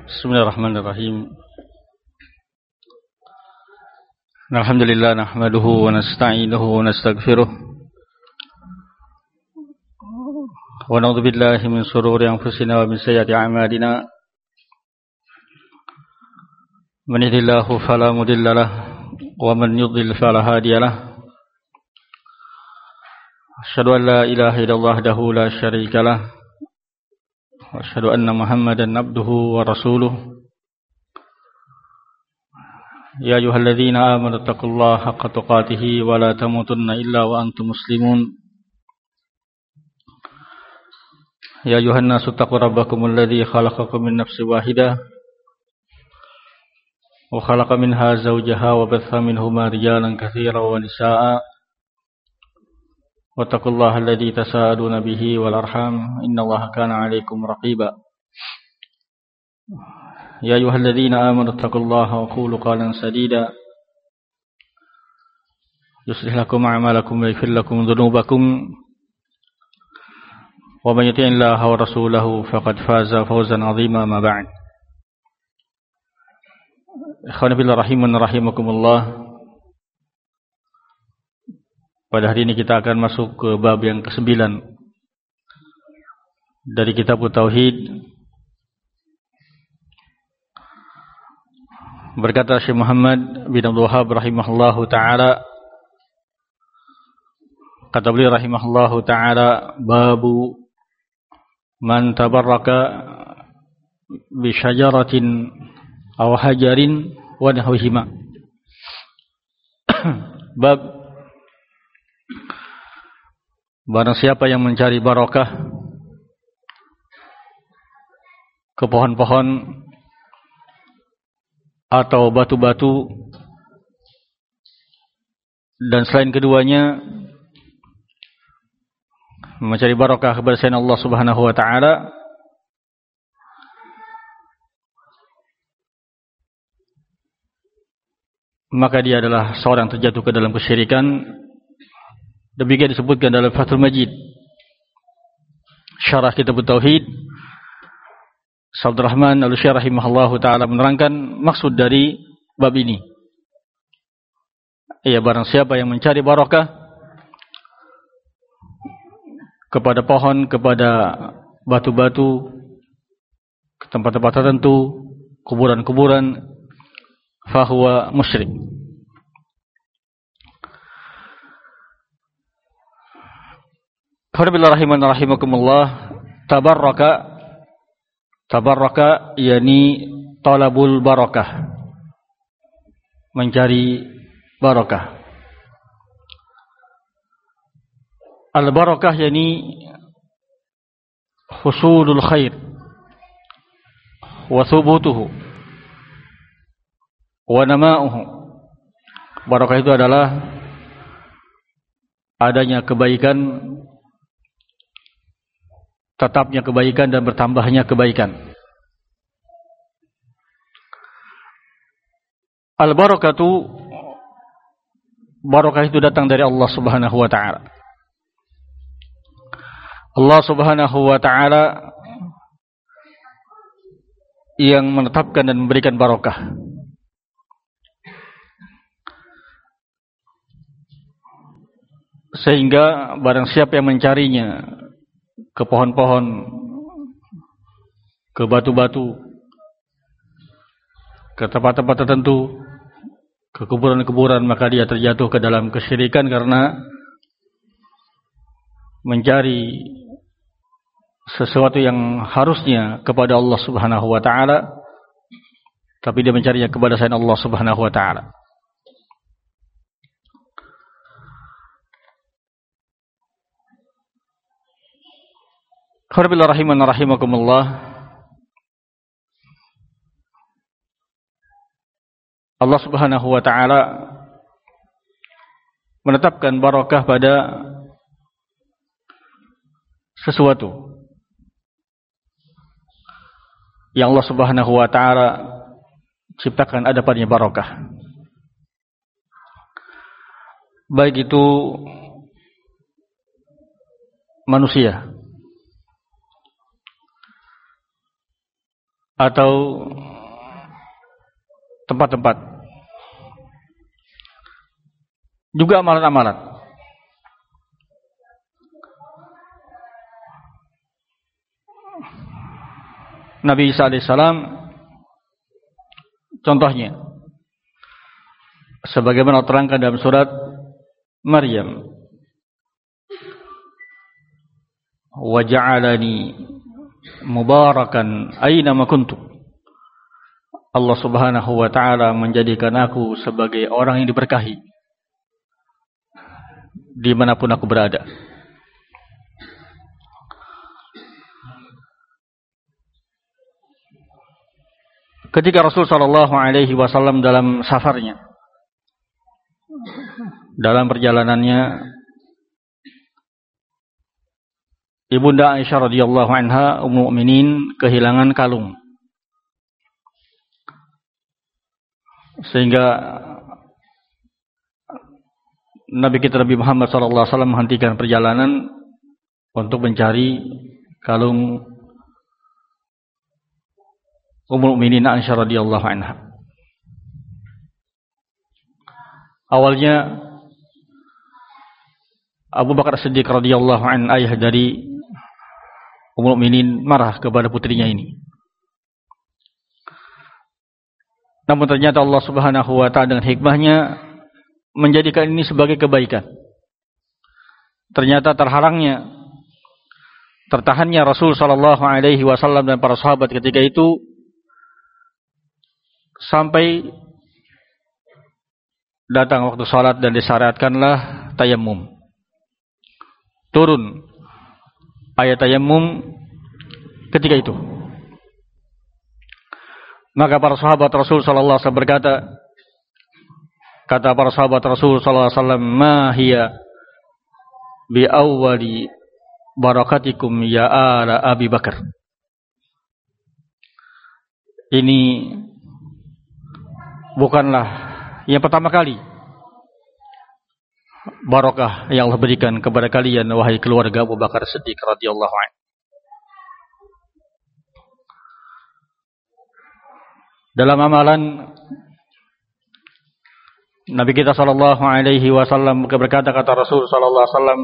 Bismillahirrahmanirrahim. Alhamdulillah nahmaduhu wa nasta'inuhu wa nastaghfiruh wa na'udzu billahi min shururi anfusina wa min sayyiati a'malina. Man yahdihillahu fala mudilla lahu wa man yudlil fala hadiya lahu. Asyhadu an la ilaha illallah wahdahu la syarika lahu wa asyhadu anna Muhammadan abduhu wa rasuluh. Ya ayyuhalladzina amanu taqullaha haqqa tuqatih wa la tamutunna illa wa antum muslimun. Ya ayyuhan nasu taqu rabbakumul ladzi khalaqakum min nafsin wahidah wa khalaqa minha zawjaha wa batha minhuma rijalan katsiran wa nisaa'a. Wattaqullaha alladzi tasaaluna bihi wal arham innallaha kana 'alaikum raqiba. Ya ayyuhalladzina amanu taqullaha wa qulu qawlan sadida yuslih lakum a'malakum wa yaghfir lakum dhunubakum wa may yuti'illaha wa rasulahu faqad faza fawzan 'azima ma ba'd. Ikhwan fillah rahiman rahimakumullah. Pada hari ini kita akan masuk ke bab yang ke-9 dari kitab Tauhid. Berkata Syekh Muhammad bin Abdul Wahhab rahimahullahu taala, kata beliau rahimahullahu taala, babu man tabarraka bi syajaratin aw hajarin wa nahwihima. Bab barang siapa yang mencari barokah ke pohon-pohon atau batu-batu dan selain keduanya mencari barokah kepada selain Allah Subhanahu wa taala, maka dia adalah seorang terjatuh ke dalam kesyirikan. Demikian disebutkan dalam Fathul Majid, syarah kitab Tauhid. Abdul Rahman Al-Syarah rahimahullahu taala menerangkan maksud dari bab ini. Ya, barang siapa yang mencari barokah kepada pohon, kepada batu-batu, ke tempat-tempat tertentu, kuburan-kuburan, fahuwa musyrik. Alhamdulillah rahiman rahimakumullah. Tabarraka yani talabul barakah, mencari barakah. Al barakah yani husulul khair wa thubutuhu wa nama'uhu. Barakah itu adalah adanya kebaikan, tetapnya kebaikan dan bertambahnya kebaikan. Al-barakatu, barakah itu datang dari Allah Subhanahu wa taala. Allah Subhanahu wa taala yang menetapkan dan memberikan barakah. Sehingga barang siapa yang mencarinya ke pohon-pohon, ke batu-batu, ke tempat-tempat tertentu, ke kuburan-kuburan, maka dia terjatuh ke dalam kesyirikan karena mencari sesuatu yang harusnya kepada Allah Subhanahu wa taala, tapi dia mencarinya kepada selain Allah Subhanahu wa taala. Alhamdulillah rahiman rahimakumullah. Allah Subhanahu wa taala menetapkan barakah pada sesuatu yang Allah Subhanahu wa taala ciptakan, ada padanya barakah. Baik itu manusia atau tempat-tempat. Juga amalan-amalan. Nabi Isa alaihissalam contohnya sebagaimana terangkan dalam surat Maryam, wa ja'alani mubarakan aina ma kuntu. Allah Subhanahu wa taala menjadikan aku sebagai orang yang diberkahi dimanapun aku berada. Ketika Rasul sallallahu alaihi wasallam dalam safarnya, dalam perjalanannya, Ibunda Aisyah radhiyallahu anha ummul mukminin kehilangan kalung. Sehingga Nabi kita Nabi Muhammad sallallahu alaihi wasallam menghentikan perjalanan untuk mencari kalung ummul mukminin Aisyah radhiyallahu anha. Awalnya Abu Bakar Siddiq radhiyallahu anhu, ayah dari ummul mukminin, marah kepada putrinya ini. Namun ternyata Allah Subhanahu wa taala dengan hikmahnya menjadikan ini sebagai kebaikan. Ternyata tertahannya Rasul sallallahu alaihi wasallam dan para sahabat ketika itu sampai datang waktu salat dan disyariatkanlah tayammum. Turun ayat tayammum ketika itu. Maka para sahabat Rasul sallallahu alaihi wasallam berkata, kata para sahabat Rasul sallallahu alaihi wasallam, "Ma hiya bi awwali barakatikum ya ala Abi Bakar." Ini bukanlah yang pertama kali barakah yang Allah berikan kepada kalian wahai keluarga Abu Bakar Siddiq radhiyallahu anhu. Dalam amalan Nabi kita sallallahu alaihi wasallam berkata, kata Rasul sallallahu alaihi wasallam,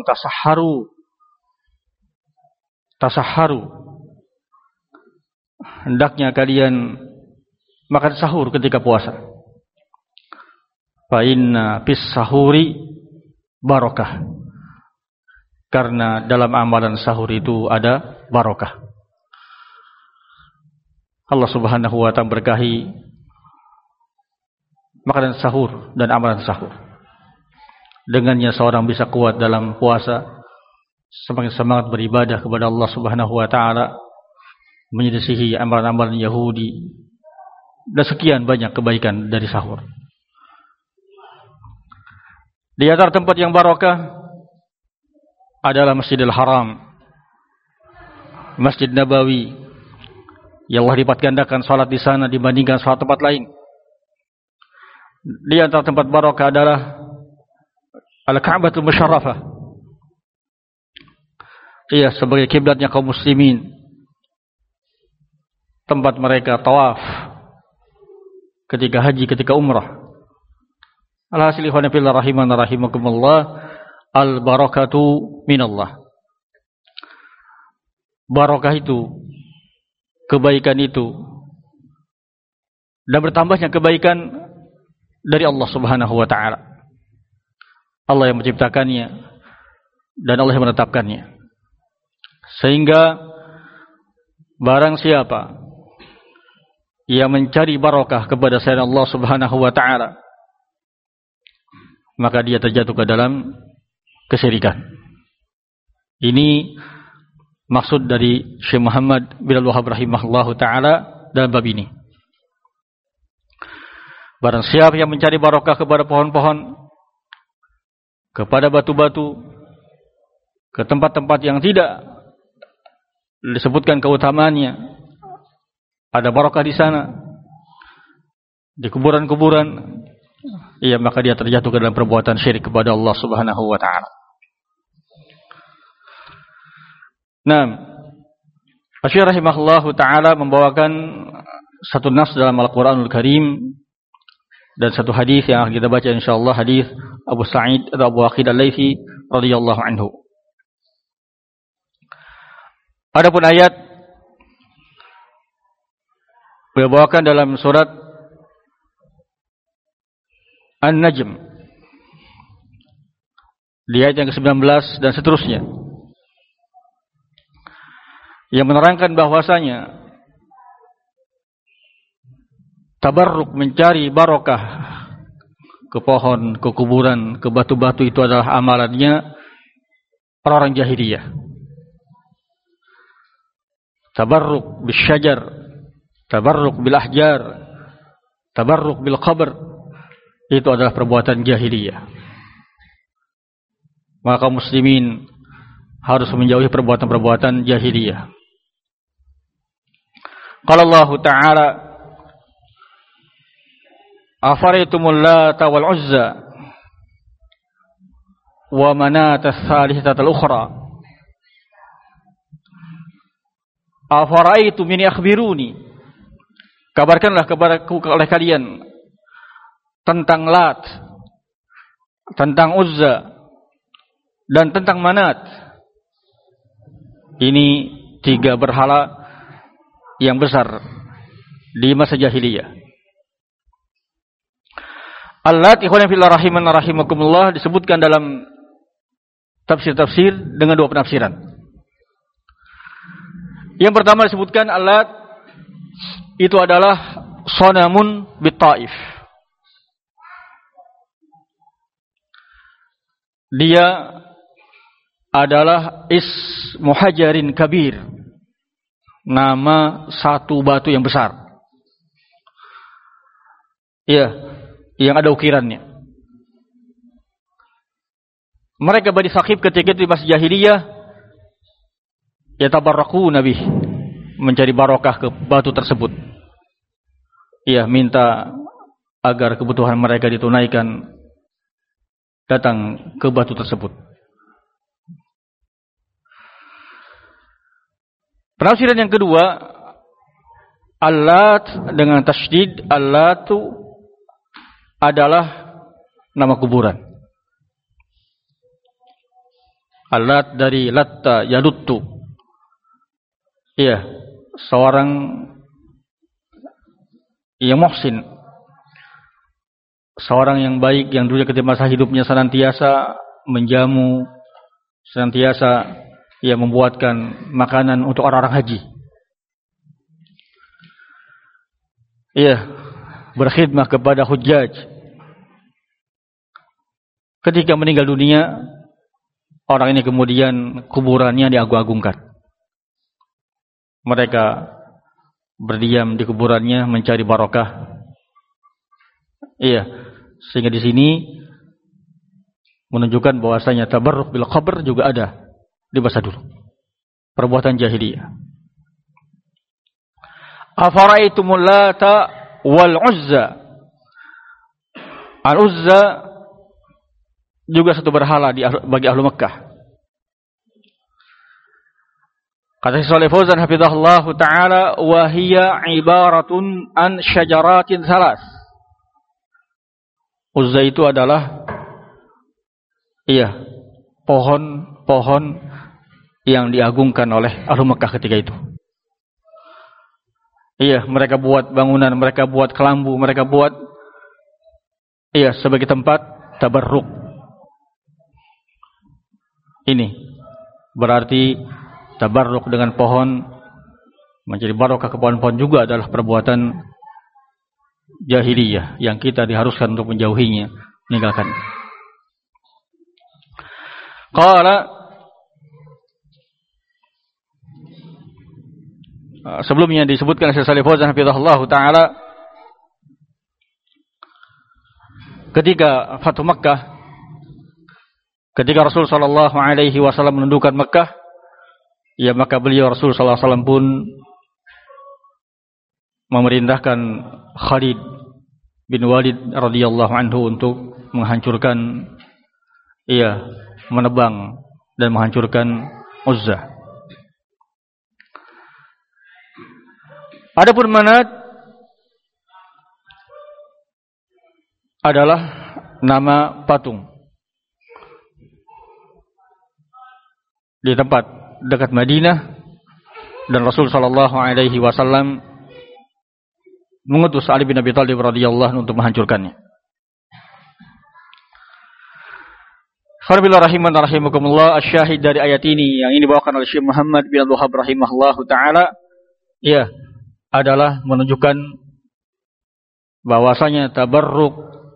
tasahharu. Hendaknya kalian makan sahur ketika puasa. Fa inna fis sahuri barakah. Karena dalam amalan sahur itu ada barakah. Allah Subhanahu wa taala berkahi makanan sahur dan amalan sahur. Dengannya seorang bisa kuat dalam puasa, semakin semangat beribadah kepada Allah Subhanahu wa taala, menyelisihi amalan-amalan Yahudi, dan sekian banyak kebaikan dari sahur. Di antara tempat yang barakah adalah Masjidil Haram, Masjid Nabawi, yang Allah lipat gandakan salat di sana dibandingkan salat tempat lain. Di antara tempat barakah adalah Al-Ka'batul Musyarrafah. Ia sebagai kiblatnya kaum muslimin, tempat mereka tawaf ketika haji, ketika umrah. Alhasil ikhwan fillah rahiman rahimakumullah, al-barakatu minallah. Barakah itu, kebaikan itu, dan bertambahnya kebaikan dari Allah Subhanahu wa taala. Allah yang menciptakannya dan Allah yang menetapkannya. Sehingga barang siapa yang mencari barakah kepada selain Allah Subhanahu wa taala, maka dia terjatuh ke dalam kesyirikan. Ini maksud dari Syekh Muhammad bin Abdul Wahhab rahimahullahu taala dalam bab ini. Barang siapa yang mencari barakah kepada pohon-pohon, kepada batu-batu, ke tempat-tempat yang tidak disebutkan keutamaannya, ada barakah di sana, di kuburan-kuburan, iya, maka dia terjatuh ke dalam perbuatan syirik kepada Allah Subhanahu wa taala. Nah, Asy-Syaikh rahimahullahu taala membawakan satu nas dalam Al-Qur'anul Karim Dan satu hadis yang akan kita baca insyaallah, hadis Abu Sa'id atau Abu Aqid Al-Laitsi radhiyallahu anhu. Adapun ayat beliau bawakan dalam surat An-Najm di ayat yang ke-19 dan seterusnya, yang menerangkan bahwasanya tabarruk, mencari barokah ke pohon, ke kuburan, ke batu-batu itu adalah amalannya orang-orang jahiliyah. Tabarruk bil syajar, tabarruk bil ahjar, tabarruk bil qabr, itu adalah perbuatan jahiliyah. Maka muslimin harus menjauhi perbuatan-perbuatan jahiliyah. Qala Allah Ta'ala, afaraitumul Lata wal Uzza wa manata ats-tsalitsata al-ukhra afaraitum min akhbiruni, kabarkanlah kepadaku oleh kalian tentang Lat, tentang Uzza, dan tentang Manat. Ini 3 berhala yang besar di masa jahiliyah. Al-Lat, ikhwan fillah rahimana rahimakumullah, disebutkan dalam tafsir-tafsir dengan 2 penafsiran. Yang pertama disebutkan Al-Lat itu adalah sonamun bit Taif. Dia adalah muhajarin kabir, nama satu batu yang besar. Iya, yang ada ukirannya. Mereka Bani Saqif ketika itu di masa jahiliyah yatabarraku nabi, mencari barokah ke batu tersebut. Iya, minta agar kebutuhan mereka ditunaikan, datang ke batu tersebut. Penafsiran yang kedua, Al-Lat dengan tasydid, Al-Latu adalah nama kuburan. Al-Lat dari latta yaluttu. Iya, seorang yang muhsin, seorang yang baik, yang dulu ketika masa hidupnya senantiasa menjamu, senantiasa membuatkan makanan untuk orang-orang haji. Iya, berkhidmah kepada hujjaj. Ketika meninggal dunia, orang ini kemudian kuburannya diagung-agungkan. Mereka berdiam di kuburannya mencari barokah. Iya, sehingga di sini menunjukkan bahwasanya tabarruk bil qabr juga ada di masa dulu. Perbuatan jahiliyah. Afaraitumul Lata wal Uzza. Al-Uzza juga satu berhala bagi ahlu Mekah. Kata Syekh Fauzan hafizahullah taala, wa hiya ibaratun an syajaratin salas. Uzza itu adalah pohon-pohon yang diagungkan oleh ahlu Mekah ketika itu. Iya, mereka buat bangunan, mereka buat kelambu, mereka buat sebagai tempat tabarruk. Ini berarti tabarruk dengan pohon, mencari barokah ke pohon-pohon juga adalah perbuatan jahiliyah yang kita diharuskan untuk menjauhinya, meninggalkan. Qala, sebelumnya disebutkan Syekh Shalih Fauzan hafizahullah taala, ketika Fathu Makkah, ketika Rasul sallallahu alaihi wasallam menundukkan Makkah, maka beliau Rasul sallallahu alaihi wasallam pun memerintahkan Khalid bin Walid radhiyallahu anhu untuk menghancurkan, menebang dan menghancurkan Uzza. Adapun Manat adalah nama patung di tempat dekat Madinah, dan Rasul sallallahu alaihi wasallam mengutus Ali bin Abi Thalib radhiyallahu anhu untuk menghancurkannya. Kharabillah rahiman rahimakumullah, asyahid dari ayat ini yang ini dibawakan oleh Syekh Muhammad bin Abdul Wahhab rahimahullahu taala, ya, adalah menunjukkan bahwasanya tabarruk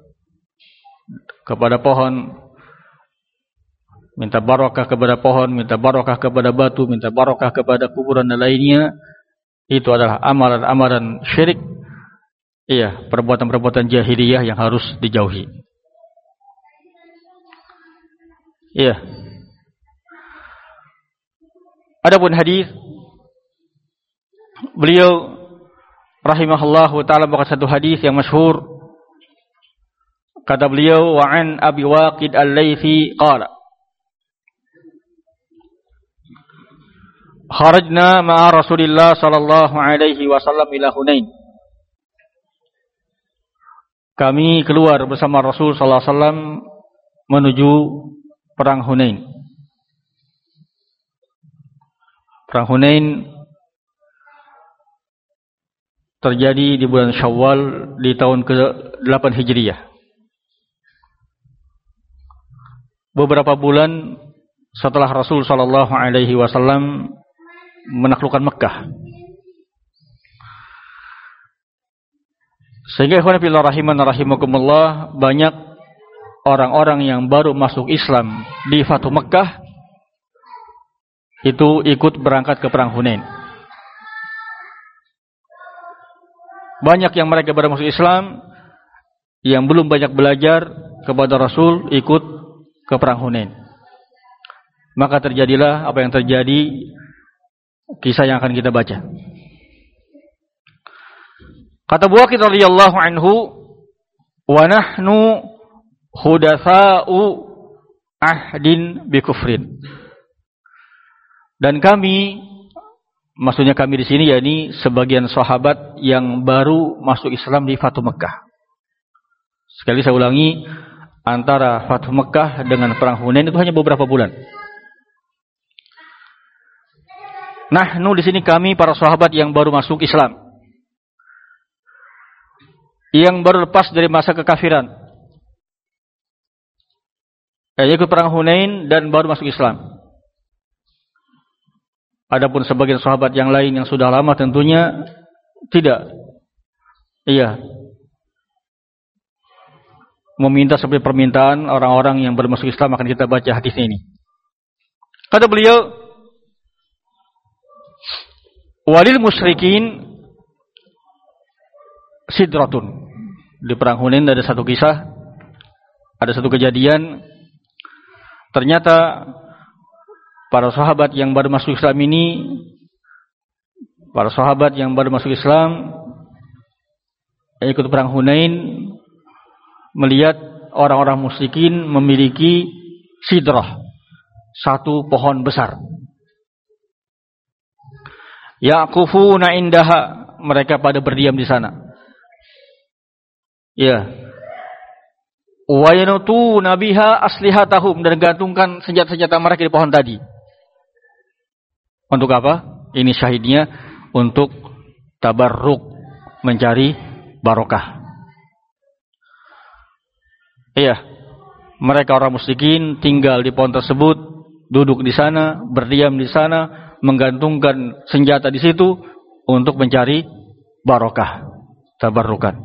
kepada pohon, minta barokah kepada pohon, minta barokah kepada batu, minta barokah kepada kuburan dan lainnya, itu adalah amalan-amalan syirik. Iya, perbuatan-perbuatan jahiliyah yang harus dijauhi. Iya. Adapun hadis, beliau rahimahullahu taala membawakan satu hadis yang masyhur. Kata beliau, wa an Abi Waqid Al-Laitsi qala, kharajna ma'a Rasulillah sallallahu alaihi wasallam ila Hunain. Kami keluar bersama Rasul sallallahu alaihi wasallam menuju perang Hunain. Perang Hunain terjadi di bulan Syawal di tahun ke-8 Hijriah. Beberapa bulan setelah Rasul sallallahu alaihi wasallam menaklukkan Mekah. Sehingga ikhwan fillah rahiman rahimakumullah, banyak orang-orang yang baru masuk Islam di Fathu Mekah itu ikut berangkat ke perang Hunain. Banyak yang mereka baru masuk Islam yang belum banyak belajar kepada Rasul ikut ke perang Hunain. Maka terjadilah apa yang terjadi, kisah yang akan kita baca. Kata Abu Waqid radhiyallahu anhu, wa nahnu hudatsa'u ahdin bi kufrin. Dan kami, maksudnya kami di sini yakni sebagian sahabat yang baru masuk Islam di Fathu Mekah. Sekali saya ulangi, antara Fathu Mekah dengan perang Hunain itu hanya beberapa bulan. Nahnu di sini kami para sahabat yang baru masuk Islam, yang baru lepas dari masa kekafiran, ikut perang Hunain dan baru masuk Islam. Adapun sebagian sahabat yang lain yang sudah lama tentunya tidak. Iya. Meminta seperti permintaan orang-orang yang baru masuk Islam, akan kita baca hadis ini. Kata beliau, walil musyrikin sidratun. Di perang Hunain ada satu kisah, ada satu kejadian. Ternyata para sahabat yang baru masuk Islam ini, para sahabat yang baru masuk Islam yang ikut perang Hunain, melihat orang-orang musyrikin memiliki sidrah, satu pohon besar. Yaqufuna indaha, mereka pada berdiam di sana. Ya. Wa yanutuna biha aslihatahum, dan gantungkan senjata-senjata mereka di pohon tadi. Untuk apa? Ini syahidnya, untuk tabarruk, mencari barokah. Iya. Mereka orang musyrikin tinggal di pohon tersebut, duduk di sana, berdiam di sana, menggantungkan senjata di situ untuk mencari barokah, tabarrukan.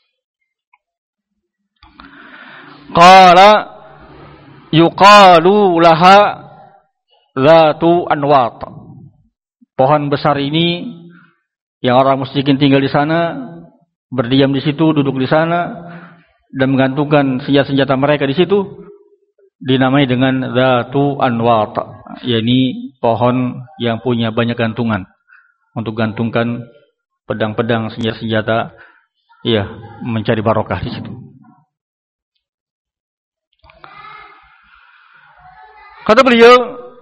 Qala yuqalu laha Zatu Anwat. Pohon besar ini yang orang musyrikin tinggal di sana, berdiam di situ, duduk di sana dan menggantungkan senjata-senjata mereka di situ, dinamai dengan Zatu Anwat, yakni pohon yang punya banyak gantungan untuk gantungkan pedang-pedang, senjata-senjata, ya, mencari barokah di situ. Kata beliau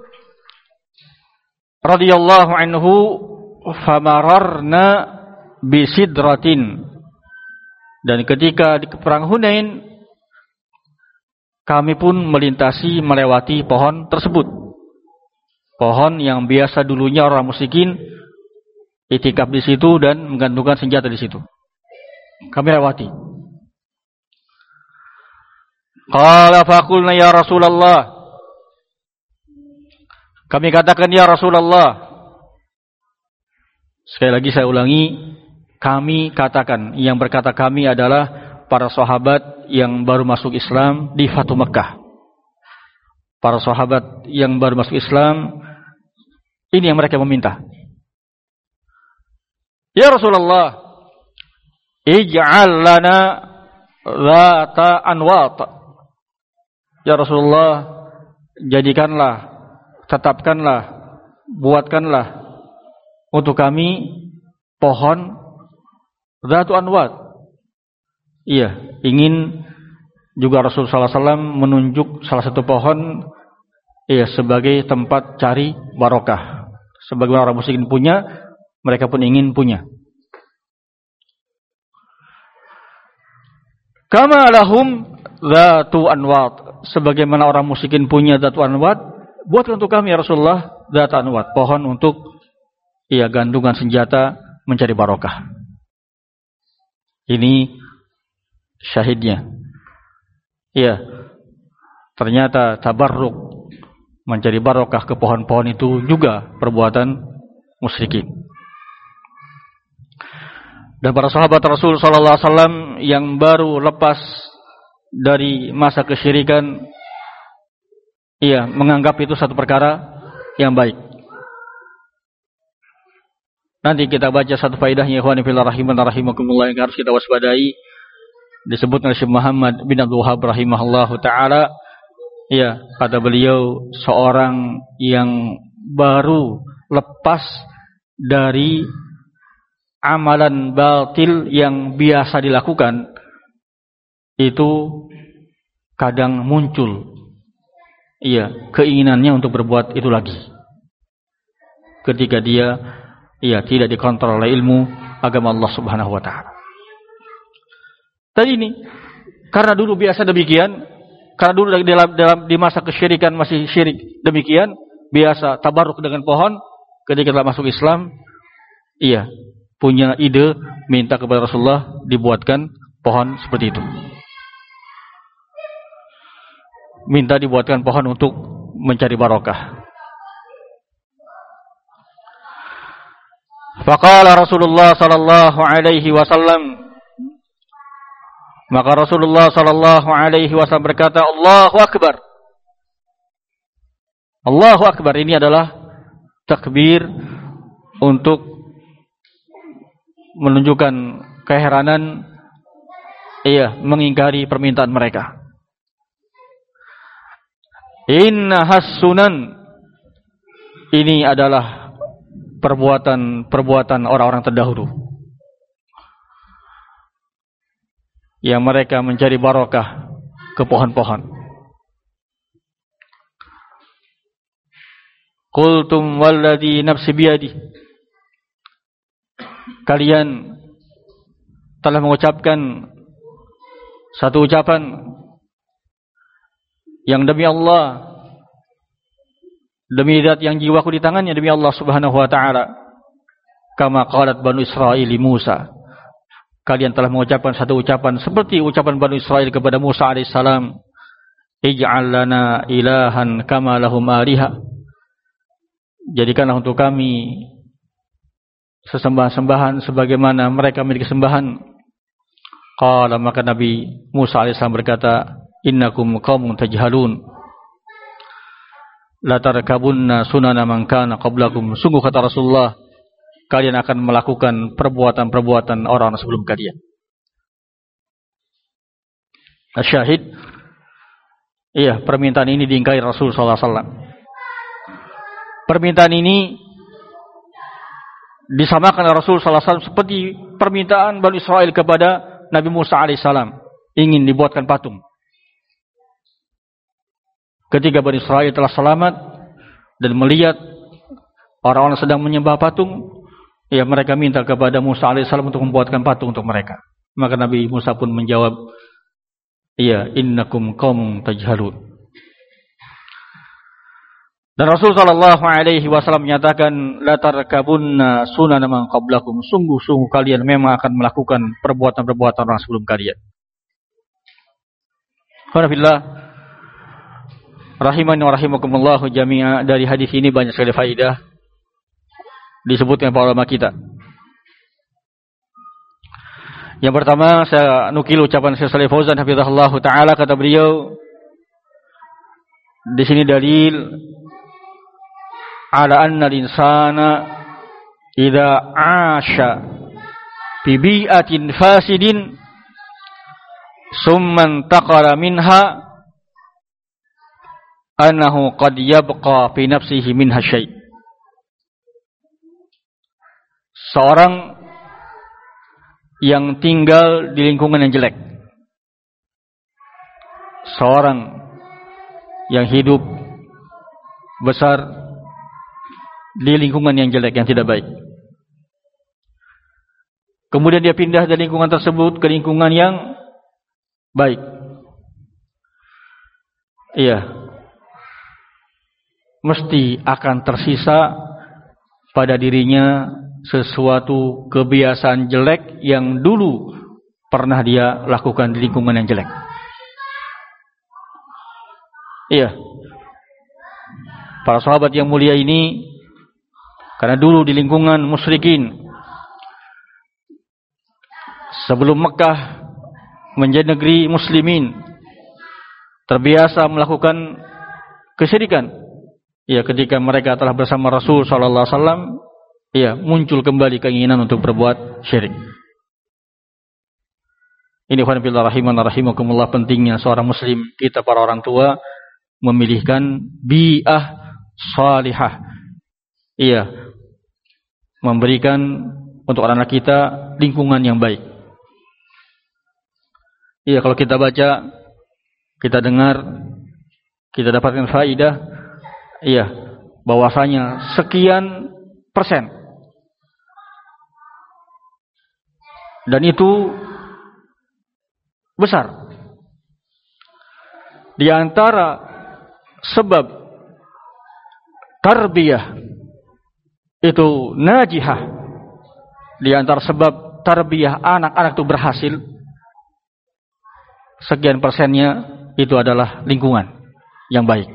radhiyallahu anhu, famararna bisidratin, dan ketika di perang Hunain kami pun melewati pohon tersebut. Pohon yang biasa dulunya orang musyrikin itikaf di situ dan menggantungkan senjata di situ. Kami lewati. Qala faqulna ya Rasulullah. Kami katakan ya Rasulullah. Sekali lagi saya ulangi, kami katakan, yang berkata kami adalah para sahabat yang baru masuk Islam di Fatu Makkah. Para sahabat yang baru masuk Islam, ini yang mereka meminta. Ya Rasulullah, ij'al lana dhata anwat. Ya Rasulullah, jadikanlah, tetapkanlah, buatkanlah untuk kami pohon dhatu anwat. Iya, ingin juga Rasulullah SAW menunjuk salah satu pohon sebagai tempat cari barokah. Sebagaimana orang musyrikin punya, mereka pun ingin punya. Kama lahum dhatu anwat. Sebagaimana orang musyrikin punya dhatu anwat, buatkan untuk kami ya Rasulullah dhatu anwat, pohon untuk gandungan senjata mencari barokah. Ini syahidnya. Ternyata tabarruk, mencari barokah ke pohon-pohon itu juga perbuatan musyrikin. Dan para sahabat Rasul sallallahu alaihi wasallam yang baru lepas dari masa kesyirikan, menganggap itu satu perkara yang baik. Nanti kita baca satu faedahnya, ikhwani fillah rahimakumullah, yang harus kita waspadai. Disebut oleh Syekh Muhammad bin Abdul Wahhab rahimahullahu taala, kata beliau, seorang yang baru lepas dari amalan batil yang biasa dilakukan, itu kadang muncul keinginannya untuk berbuat itu lagi. Ketika dia tidak dikontrol oleh ilmu agama Allah Subhanahu wa taala. Tadi ini karena dulu biasa demikian, karena dulu di masa kesyirikan masih syirik demikian, biasa tabarruk dengan pohon. Ketika telah masuk Islam, punya ide minta kepada Rasulullah dibuatkan pohon seperti itu. Minta dibuatkan pohon untuk mencari barokah. Faqala Rasulullah sallallahu alaihi wasallam, maka Rasulullah sallallahu alaihi wasallam berkata, Allahu Akbar. Allahu Akbar, ini adalah takbir untuk menunjukkan keheranan, mengingkari permintaan mereka. Inna has-sunan, ini adalah perbuatan orang-orang terdahulu, yang mereka mencari barokah ke pohon-pohon. Qultum walladhi nafsi biyadi, kalian telah mengucapkan satu ucapan yang demi Allah, demi zat yang jiwaku di tangannya, demi Allah Subhanahu wa taala, kama qalat Banu Israil Musa, kalian telah mengucapkan satu ucapan seperti ucapan Banu Israil kepada Musa alaihissalam, ij'al lana ilahan kama lahum aliha, jadikanlah untuk kami sesembahan-sembahan sebagaimana mereka memiliki sembahan. Qala, maka Nabi Musa alaihissalam berkata, innakum qaumun tajhalun la tarkabunna sunana man kana qablakum, sungguh kata Rasulullah, kalian akan melakukan perbuatan-perbuatan orang sebelum kalian. Asyahid, permintaan ini diingkari Rasul sallallahu alaihi wasallam. Permintaan ini disamakan oleh Rasul sallallahu alaihi wasallam seperti permintaan Bani Israil kepada Nabi Musa alaihissalam, ingin dibuatkan patung. Ketika Bani Israil telah selamat dan melihat orang-orang sedang menyembah patung, mereka minta kepada Musa alaihissalam untuk membuatkan patung untuk mereka. Maka Nabi Musa pun menjawab, Iya, innakum qaumun tajhalun. Dan Rasul sallallahu alaihi wasallam menyatakan, la tarkabunna sunana man qablakum. Sungguh-sungguh kalian memang akan melakukan perbuatan-perbuatan orang sebelum kalian. Alhamdulillah, rahimani wa rahimakumullah jami'a. Dari hadis ini banyak sekali faedah disebutkan para ulama kita. Yang pertama, saya nukil ucapan Syekh Shalih Fauzan hafizahullah taala, kata beliau, di sini dalil ala anna al-insana idza 'asha bi bi'atin fasidin summa intaqala minha annahu qad yabqa fi nafsihi minha syai'. Seorang yang tinggal di lingkungan yang jelek, seorang yang hidup besar di lingkungan yang jelek, yang tidak baik, kemudian dia pindah dari lingkungan tersebut ke lingkungan yang baik, iya, mesti akan tersisa pada dirinya sesuatu kebiasaan jelek yang dulu pernah dia lakukan di lingkungan yang jelek. Iya, para sahabat yang mulia ini, karena dulu di lingkungan musyrikin, sebelum Mekah menjadi negeri muslimin, terbiasa melakukan kesyirikan. Ya, ketika mereka telah bersama Rasul sallallahu alaihi wasallam, ya, muncul kembali keinginan untuk berbuat syirik. Ini khonafillah rahimana rahimakumullah, pentingnya seorang muslim, kita para orang tua, memilihkan bi'ah salihah. Iya, memberikan untuk anak-anak kita lingkungan yang baik. Iya, kalau kita baca, kita dengar, kita dapatkan faidah, iya, bahwasanya sekian persen, dan itu besar, di antara sebab tarbiyah itu najihah, di antara sebab tarbiyah anak-anak itu berhasil, sekian persennya itu adalah lingkungan yang baik.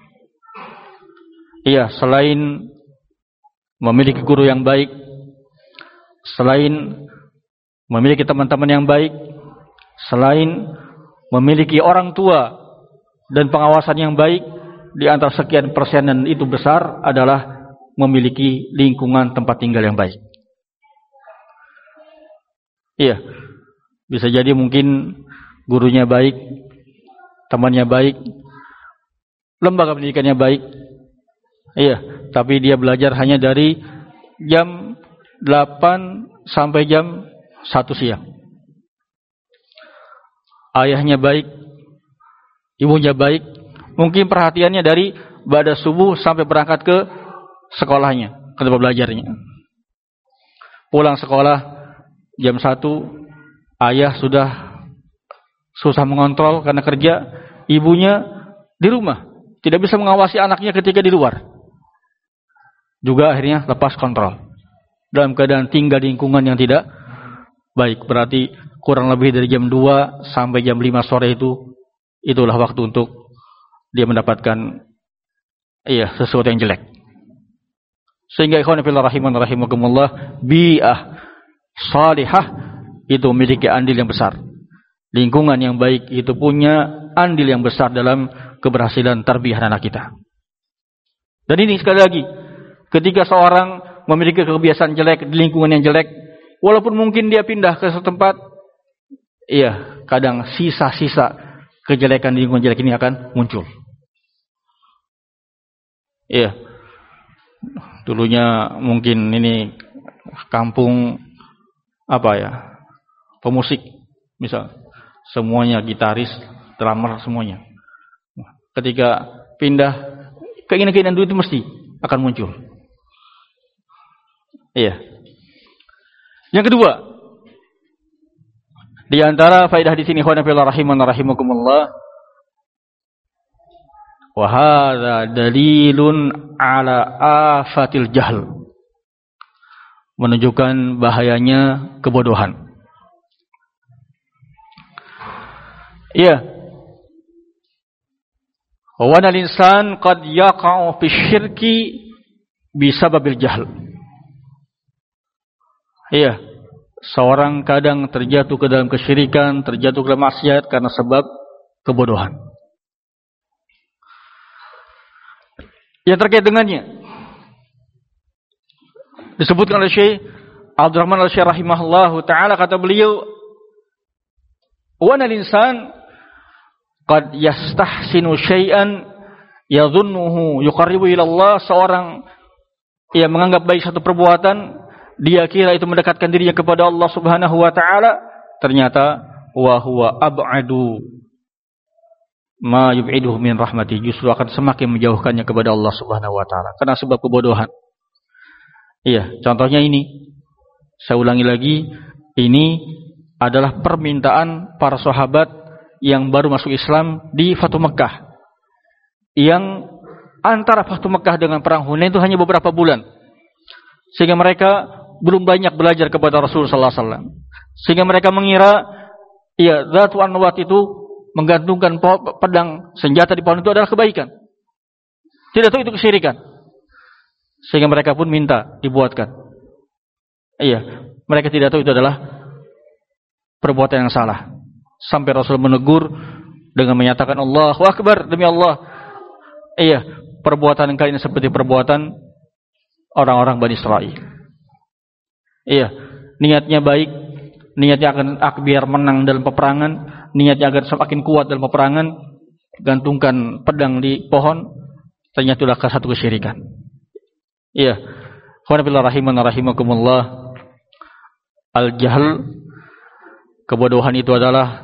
Iya, selain memiliki guru yang baik, selain memiliki teman-teman yang baik, selain memiliki orang tua dan pengawasan yang baik, di antara sekian persenan itu besar adalah memiliki lingkungan tempat tinggal yang baik. Iya, bisa jadi mungkin gurunya baik, temannya baik, lembaga pendidikannya baik, iya, tapi dia belajar hanya dari jam 8 sampai jam 1 siang. Ayahnya baik, ibunya baik, mungkin perhatiannya dari ba'da subuh sampai berangkat ke sekolahnya, ke tempat belajarnya. Pulang sekolah jam 1, ayah sudah susah mengontrol karena kerja, ibunya di rumah, tidak bisa mengawasi anaknya ketika di luar. Juga akhirnya lepas kontrol, dalam keadaan tinggal di lingkungan yang tidak baik. Berarti kurang lebih dari jam 2 sampai jam 5 sore itulah waktu untuk dia mendapatkan sesuatu yang jelek. Sehingga ikhwan fillah rahimana rahimakumullah, bi'ah salihah itu memiliki andil yang besar. Lingkungan yang baik itu punya andil yang besar dalam keberhasilan tarbiyah anak kita. Dan ini sekali lagi, ketika seorang memiliki kebiasaan jelek di lingkungan yang jelek, walaupun mungkin dia pindah ke suatu tempat, iya, kadang sisa-sisa kejelekan di lingkungan jelek ini akan muncul. Iya, dulunya mungkin ini kampung pemusik, misal semuanya gitaris, drummer semuanya. Ketika pindah, keinginan-keinginan dulu itu mesti akan muncul. Iya. Yang kedua, Di antara faedah di sini ikhwan fillah rahimana rahimakumullah, wa hadza dalilun ala afatil jahl. Menunjukkan bahayanya kebodohan. Iya. Wa anal insan qad yaqa'u fi syirki bisababil jahl. Iya. Seorang kadang terjatuh ke dalam kesyirikan, terjatuh ke dalam maksiat karena sebab kebodohan. Yang terkait dengannya disebutkan oleh Syekh Abdurrahman Al-Syekh rahimahullahu taala, kata beliau, wa anal insan qad yastahsinu syai'an yadhunnuhu yuqarribu ila Allah. Seorang yang menganggap baik satu perbuatan, dia kira itu mendekatkan dirinya kepada Allah Subhanahu wa taala, ternyata wa huwa ab'adu ma yub'iduhu min rahmati, justru akan semakin menjauhkannya kepada Allah Subhanahu wa taala karena sebab kebodohan. Iya, contohnya ini. Saya ulangi lagi, ini adalah permintaan para sahabat yang baru masuk Islam di Fathu Mekkah. Yang antara Fathu Mekkah dengan perang Hunain itu hanya beberapa bulan. Sehingga mereka belum banyak belajar kepada Rasul sallallahu alaihi wasallam. Sehingga mereka mengira ya Dzatu An-Nuwat itu menggantungkan pedang senjata di pohon itu adalah kebaikan. Tidak tahu itu kesyirikan. Sehingga mereka pun minta dibuatkan. Iya, mereka tidak tahu itu adalah perbuatan yang salah. Sampai Rasul menegur dengan menyatakan Allahu Akbar, demi Allah. Iya, perbuatan kalian seperti perbuatan orang-orang Bani Israil. Iya, niatnya baik, niatnya akan biar menang dalam peperangan, niatnya agar semakin kuat dalam peperangan, gantungkan pedang di pohon, ternyata adalah satu kesyirikan. Iya, khawanabillah rahimana rahimakumullah, al-jahl, kebodohan itu adalah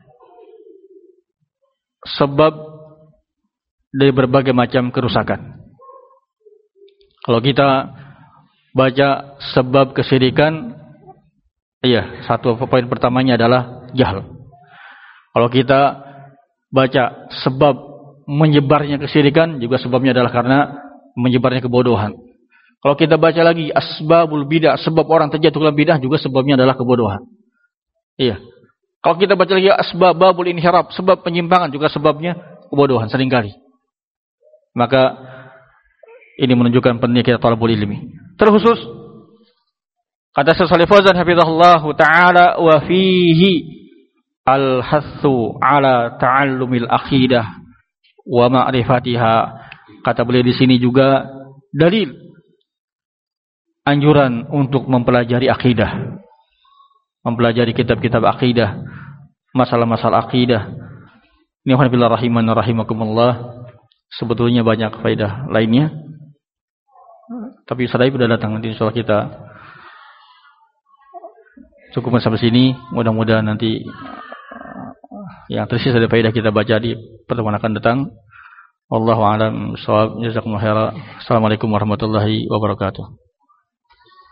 sebab dari berbagai macam kerusakan. Kalau kita baca sebab kesyirikan, iya, satu poin pertamanya adalah jahl. Kalau kita baca sebab menyebarnya kesyirikan, juga sebabnya adalah karena menyebarnya kebodohan. Kalau kita baca lagi asbabul bidah, sebab orang terjatuh dalam bidah, juga sebabnya adalah kebodohan. Iya. Kalau kita baca lagi asbabul inhiraf, sebab penyimpangan, juga sebabnya kebodohan seringkali. Maka ini menunjukkan pentingnya kita talabul ilmi. Terkhusus kata Syekh Shalih Fauzan hafizahullahu taala, wa fihi al-hathu ala ta'allumil aqidah wa ma'rifatiha. Kata beliau di sini juga dalil anjuran untuk mempelajari akidah, mempelajari kitab-kitab akidah, masalah-masalah akidah. Ini alhamdulillah rahiman rahimakumullah. Sebetulnya banyak faedah lainnya, tapi Ustaz sudah datang, nanti insyaallah kita cukup sampai sini. Mudah-mudahan nanti yang tersisa dari faedah kita baca di pertemuan akan datang. Wallahu a'lam bishawab. Jazakumullahu khairan. Assalamualaikum warahmatullahi wabarakatuh.